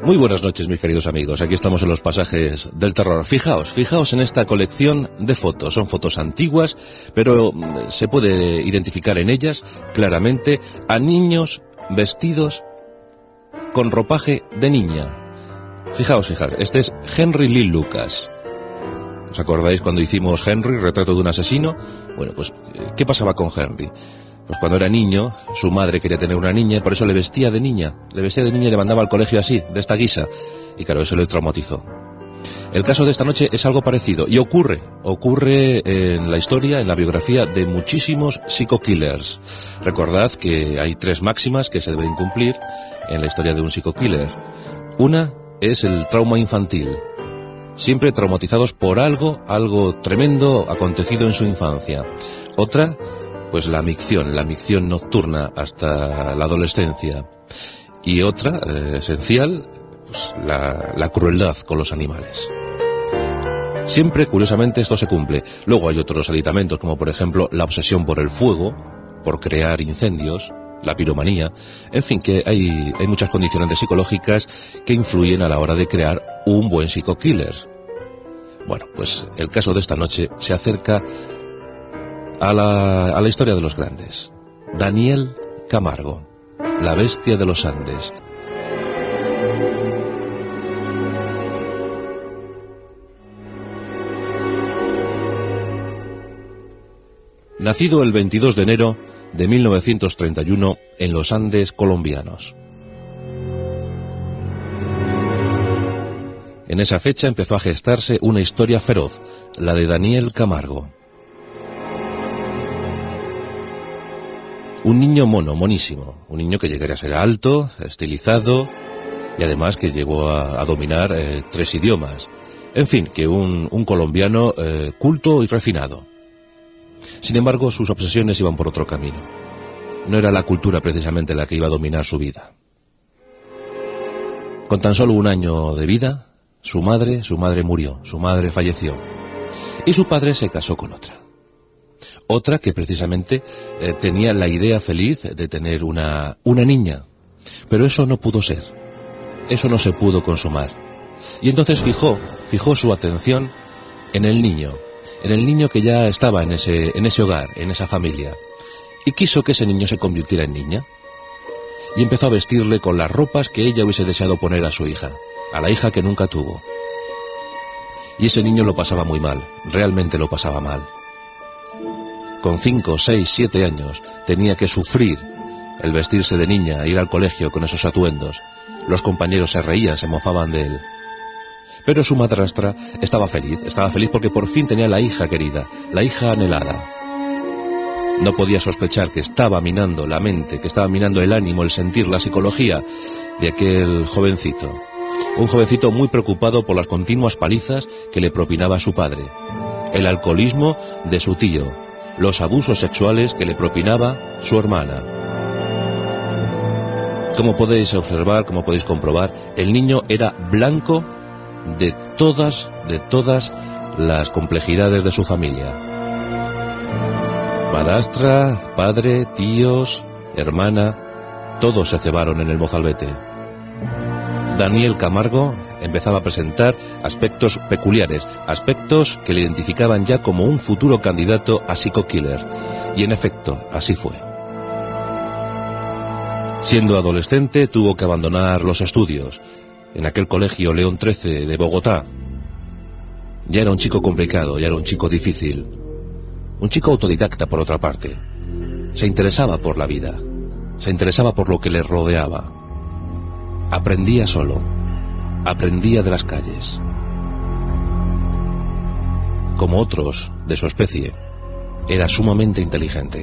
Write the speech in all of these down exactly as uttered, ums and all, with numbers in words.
Muy buenas noches, mis queridos amigos. Aquí estamos en los pasajes del terror. Fijaos, fijaos en esta colección de fotos. Son fotos antiguas, pero se puede identificar en ellas claramente a niños vestidos con ropaje de niña. Fijaos, fijaos, este es Henry Lee Lucas. ¿Os acordáis cuando hicimos Henry, retrato de un asesino? Bueno, pues, ¿qué pasaba con Henry? Pues cuando era niño, su madre quería tener una niña y por eso le vestía de niña. Le vestía de niña y le mandaba al colegio así, de esta guisa. Y claro, eso le traumatizó. El caso de esta noche es algo parecido. Y ocurre, ocurre en la historia, en la biografía de muchísimos psico-killers. Recordad que hay tres máximas que se deben cumplir en la historia de un psico-killer. Una es el trauma infantil. Siempre traumatizados por algo, algo tremendo acontecido en su infancia. Otra, pues la micción, la micción nocturna hasta la adolescencia. Y otra, eh, esencial, pues la, la crueldad con los animales. Siempre, curiosamente, esto se cumple. Luego hay otros aditamentos, como por ejemplo la obsesión por el fuego, por crear incendios, la piromanía. En fin, que hay, hay muchas condicionantes psicológicas que influyen a la hora de crear un buen psico-killer. Bueno, pues el caso de esta noche se acerca A la, a la historia de los grandes. Daniel Camargo, la bestia de los Andes. Nacido el veintidós de enero de mil novecientos treinta y uno en los Andes colombianos. En esa fecha empezó a gestarse una historia feroz, la de Daniel Camargo. Un niño mono, monísimo, un niño que llegaría a ser alto, estilizado y además que llegó a, a dominar eh, tres idiomas. En fin, que un, un colombiano eh, culto y refinado. Sin embargo, sus obsesiones iban por otro camino. No era la cultura precisamente la que iba a dominar su vida. Con tan solo un año de vida, su madre, su madre murió, su madre falleció y su padre se casó con otra. Otra que precisamente eh, tenía la idea feliz de tener una, una niña. Pero eso no pudo ser. Eso no se pudo consumar. Y entonces fijó, fijó su atención en el niño. En el niño que ya estaba en ese, en ese hogar, en esa familia. Y quiso que ese niño se convirtiera en niña. Y empezó a vestirle con las ropas que ella hubiese deseado poner a su hija. A la hija que nunca tuvo. Y ese niño lo pasaba muy mal. Realmente lo pasaba mal. Con cinco, seis, siete años tenía que sufrir el vestirse de niña, ir al colegio con esos atuendos. Los compañeros se reían, se mofaban de él. Pero su madrastra estaba feliz, estaba feliz porque por fin tenía la hija querida, la hija anhelada. No podía sospechar que estaba minando la mente, que estaba minando el ánimo, el sentir, la psicología de aquel jovencito. Un jovencito muy preocupado por las continuas palizas que le propinaba su padre. El alcoholismo de su tío. Los abusos sexuales que le propinaba su hermana. Como podéis observar, como podéis comprobar, el niño era blanco de todas, de todas las complejidades de su familia. Madrastra, padre, tíos, hermana, todos se cebaron en el mozalbete. Daniel Camargo empezaba a presentar aspectos peculiares, aspectos que le identificaban ya como un futuro candidato a psico-killer. Y en efecto, así fue. Siendo adolescente, tuvo que abandonar los estudios en aquel colegio León trece de Bogotá. Ya era un chico complicado, ya era un chico difícil. Un chico autodidacta, por otra parte. Se interesaba por la vida, se interesaba por lo que le rodeaba. Aprendía solo, aprendía de las calles. Como otros de su especie, era sumamente inteligente.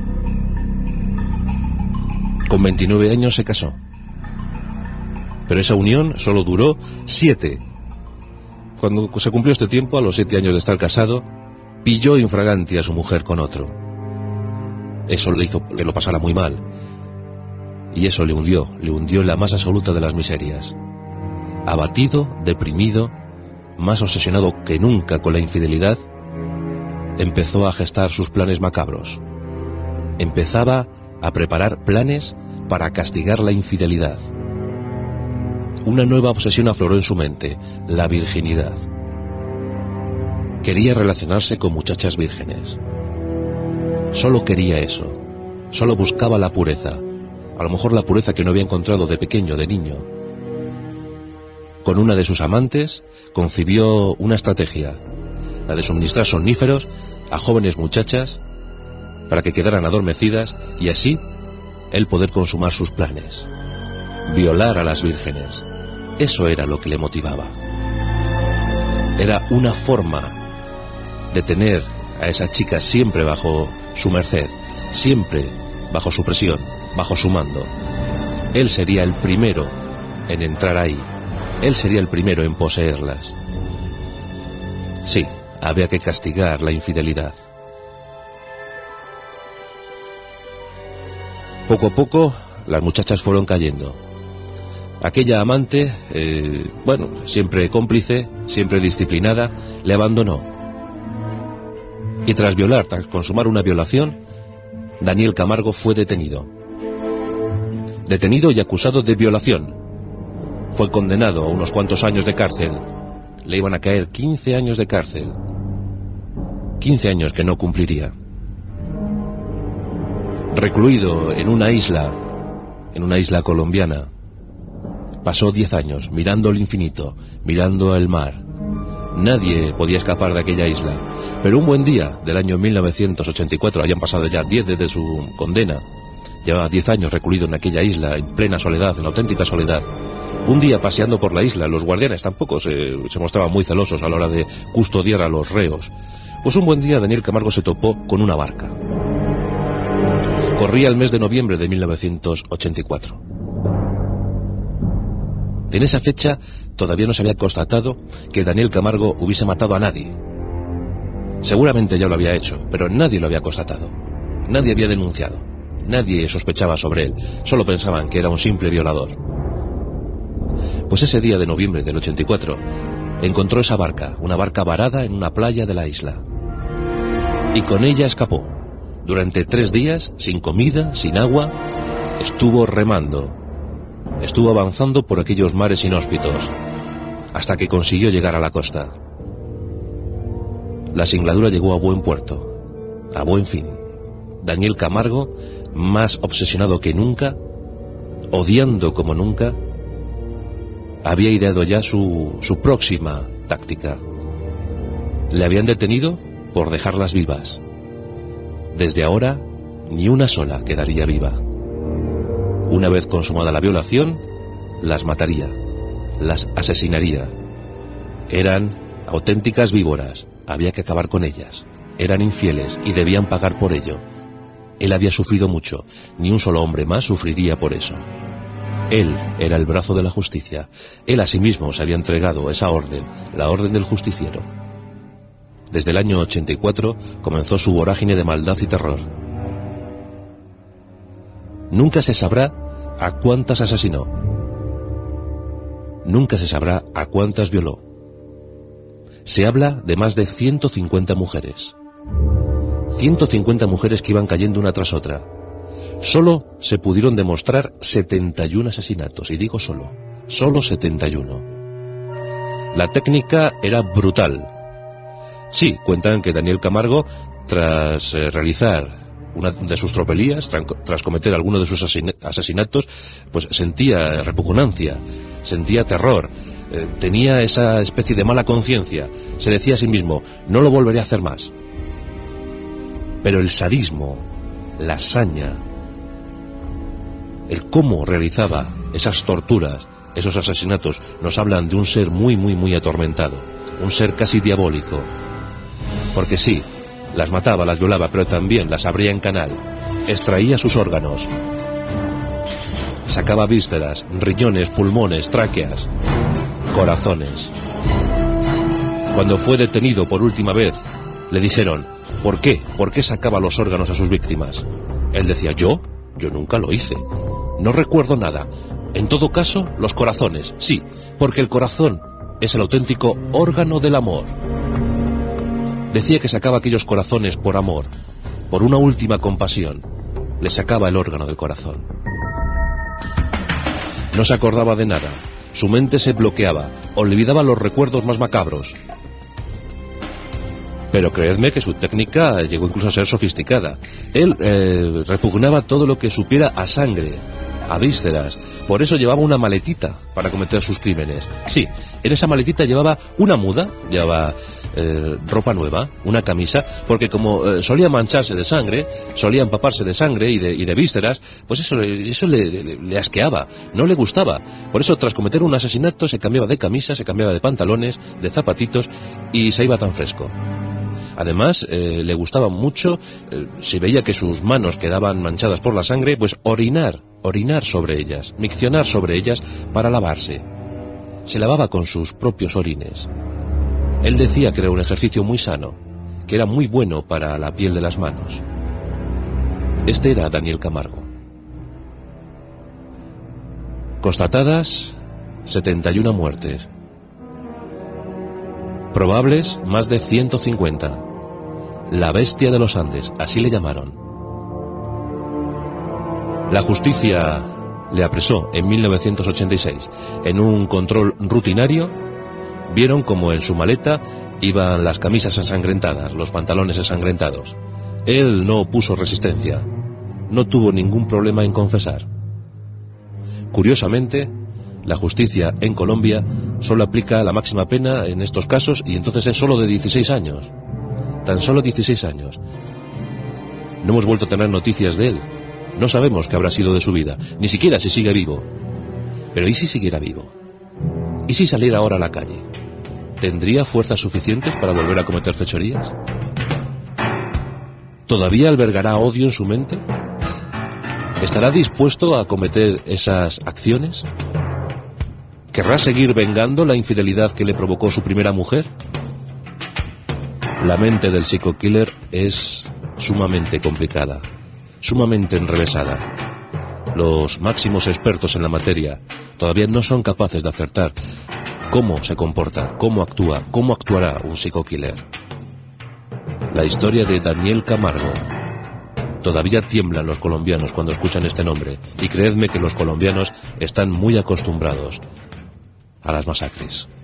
Con veintinueve años se casó. Pero esa unión solo duró siete. Cuando se cumplió este tiempo, a los siete años de estar casado, pilló infraganti a su mujer con otro. Eso le hizo que lo pasara muy mal. Y eso le hundió, le hundió en la más absoluta de las miserias. Abatido, deprimido, más obsesionado que nunca con la infidelidad, empezó a gestar sus planes macabros. Empezaba a preparar planes para castigar la infidelidad. Una nueva obsesión afloró en su mente, la virginidad. Quería relacionarse con muchachas vírgenes. Solo quería eso. Solo buscaba la pureza. A lo mejor la pureza que no había encontrado de pequeño, de niño. Con una de sus amantes concibió una estrategia, la de suministrar somníferos a jóvenes muchachas para que quedaran adormecidas y así él poder consumar sus planes. Violar a las vírgenes. Eso era lo que le motivaba. Era una forma de tener a esas chicas siempre bajo su merced, siempre bajo su presión, bajo su mando. Él sería el primero en entrar ahí. Él sería el primero en poseerlas. Sí, había que castigar la infidelidad. Poco a poco, las muchachas fueron cayendo. Aquella amante, eh, bueno, siempre cómplice, siempre disciplinada, le abandonó. Y tras violar, tras consumar una violación, Daniel Camargo fue detenido. Detenido y acusado de violación. Fue condenado a unos cuantos años de cárcel. Le iban a caer quince años de cárcel. quince años que no cumpliría. Recluido en una isla, en una isla colombiana, pasó diez años mirando el infinito, mirando el mar. Nadie podía escapar de aquella isla. Pero un buen día del año mil novecientos ochenta y cuatro, habían pasado ya diez desde su condena, llevaba diez años recluido en aquella isla, en plena soledad, en auténtica soledad. Un día paseando por la isla, los guardianes tampoco se, se mostraban muy celosos a la hora de custodiar a los reos. Pues un buen día Daniel Camargo se topó con una barca. Corría el mes de noviembre de mil novecientos ochenta y cuatro. En esa fecha todavía no se había constatado que Daniel Camargo hubiese matado a nadie. Seguramente ya lo había hecho, pero nadie lo había constatado. Nadie había denunciado. Nadie sospechaba sobre él. Solo pensaban que era un simple violador. Pues ese día de noviembre del ochenta y cuatro encontró esa barca, una barca varada en una playa de la isla. Y con ella escapó. Durante tres días, sin comida, sin agua, estuvo remando. Estuvo avanzando por aquellos mares inhóspitos, hasta que consiguió llegar a la costa. La singladura llegó a buen puerto, a buen fin. Daniel Camargo, más obsesionado que nunca, odiando como nunca, había ideado ya su, su próxima táctica. Le habían detenido por dejarlas vivas. Desde ahora, ni una sola quedaría viva. Una vez consumada la violación, las mataría, las asesinaría. Eran auténticas víboras, había que acabar con ellas. Eran infieles y debían pagar por ello. Él había sufrido mucho, ni un solo hombre más sufriría por eso. Él era el brazo de la justicia. Él a sí mismo se había entregado esa orden, la orden del justiciero. Desde el año ochenta y cuatro comenzó su vorágine de maldad y terror. Nunca se sabrá a cuántas asesinó. Nunca se sabrá a cuántas violó. Se habla de más de ciento cincuenta mujeres. ciento cincuenta mujeres que iban cayendo una tras otra. Solo se pudieron demostrar setenta y uno asesinatos, y digo solo, solo setenta y uno. La técnica era brutal. Sí, cuentan que Daniel Camargo, tras eh, realizar una de sus tropelías, tras, tras cometer alguno de sus asesinatos, pues sentía repugnancia, sentía terror, eh, tenía esa especie de mala conciencia. Se decía a sí mismo, no lo volveré a hacer más. Pero el sadismo, la saña, el cómo realizaba esas torturas, esos asesinatos, nos hablan de un ser muy, muy, muy atormentado, un ser casi diabólico. Porque sí, las mataba, las violaba, pero también las abría en canal, extraía sus órganos, sacaba vísceras, riñones, pulmones, tráqueas, corazones. Cuando fue detenido por última vez, le dijeron, ¿por qué? ¿Por qué sacaba los órganos a sus víctimas? Él decía, ¿yo? Yo nunca lo hice. No recuerdo nada. En todo caso, los corazones, sí, porque el corazón es el auténtico órgano del amor. Decía que sacaba aquellos corazones por amor, por una última compasión. Le sacaba el órgano del corazón. No se acordaba de nada. Su mente se bloqueaba, olvidaba los recuerdos más macabros. Pero creedme que su técnica llegó incluso a ser sofisticada. Él eh, repugnaba todo lo que supiera a sangre, a vísceras. Por eso llevaba una maletita para cometer sus crímenes. Sí, en esa maletita llevaba una muda, llevaba eh, ropa nueva, una camisa, porque como eh, solía mancharse de sangre, solía empaparse de sangre y de, y de vísceras, pues eso, eso le, le, le asqueaba, no le gustaba. Por eso, tras cometer un asesinato, se cambiaba de camisa, se cambiaba de pantalones, de zapatitos, y se iba tan fresco. Además, eh, le gustaba mucho, eh, si veía que sus manos quedaban manchadas por la sangre, pues orinar, orinar sobre ellas, miccionar sobre ellas para lavarse. Se lavaba con sus propios orines. Él decía que era un ejercicio muy sano, que era muy bueno para la piel de las manos. Este era Daniel Camargo. Constatadas setenta y una muertes. Probables más de ciento cincuenta. La bestia de los Andes, así le llamaron. La justicia le apresó en mil novecientos ochenta y seis. En un control rutinario, vieron como en su maleta iban las camisas ensangrentadas, los pantalones ensangrentados. Él no opuso resistencia, no tuvo ningún problema en confesar. Curiosamente, la justicia en Colombia solo aplica la máxima pena en estos casos, y entonces es solo de dieciséis años. Tan solo dieciséis años. No hemos vuelto a tener noticias de él. No sabemos qué habrá sido de su vida, ni siquiera si sigue vivo. Pero ¿y si siguiera vivo? ¿Y si saliera ahora a la calle? ¿Tendría fuerzas suficientes para volver a cometer fechorías? ¿Todavía albergará odio en su mente? ¿Estará dispuesto a cometer esas acciones? ¿Querrá seguir vengando la infidelidad que le provocó su primera mujer? La mente del psico-killer es sumamente complicada, sumamente enrevesada. Los máximos expertos en la materia todavía no son capaces de acertar cómo se comporta, cómo actúa, cómo actuará un psico-killer. La historia de Daniel Camargo. Todavía tiemblan los colombianos cuando escuchan este nombre, y creedme que los colombianos están muy acostumbrados a las masacres.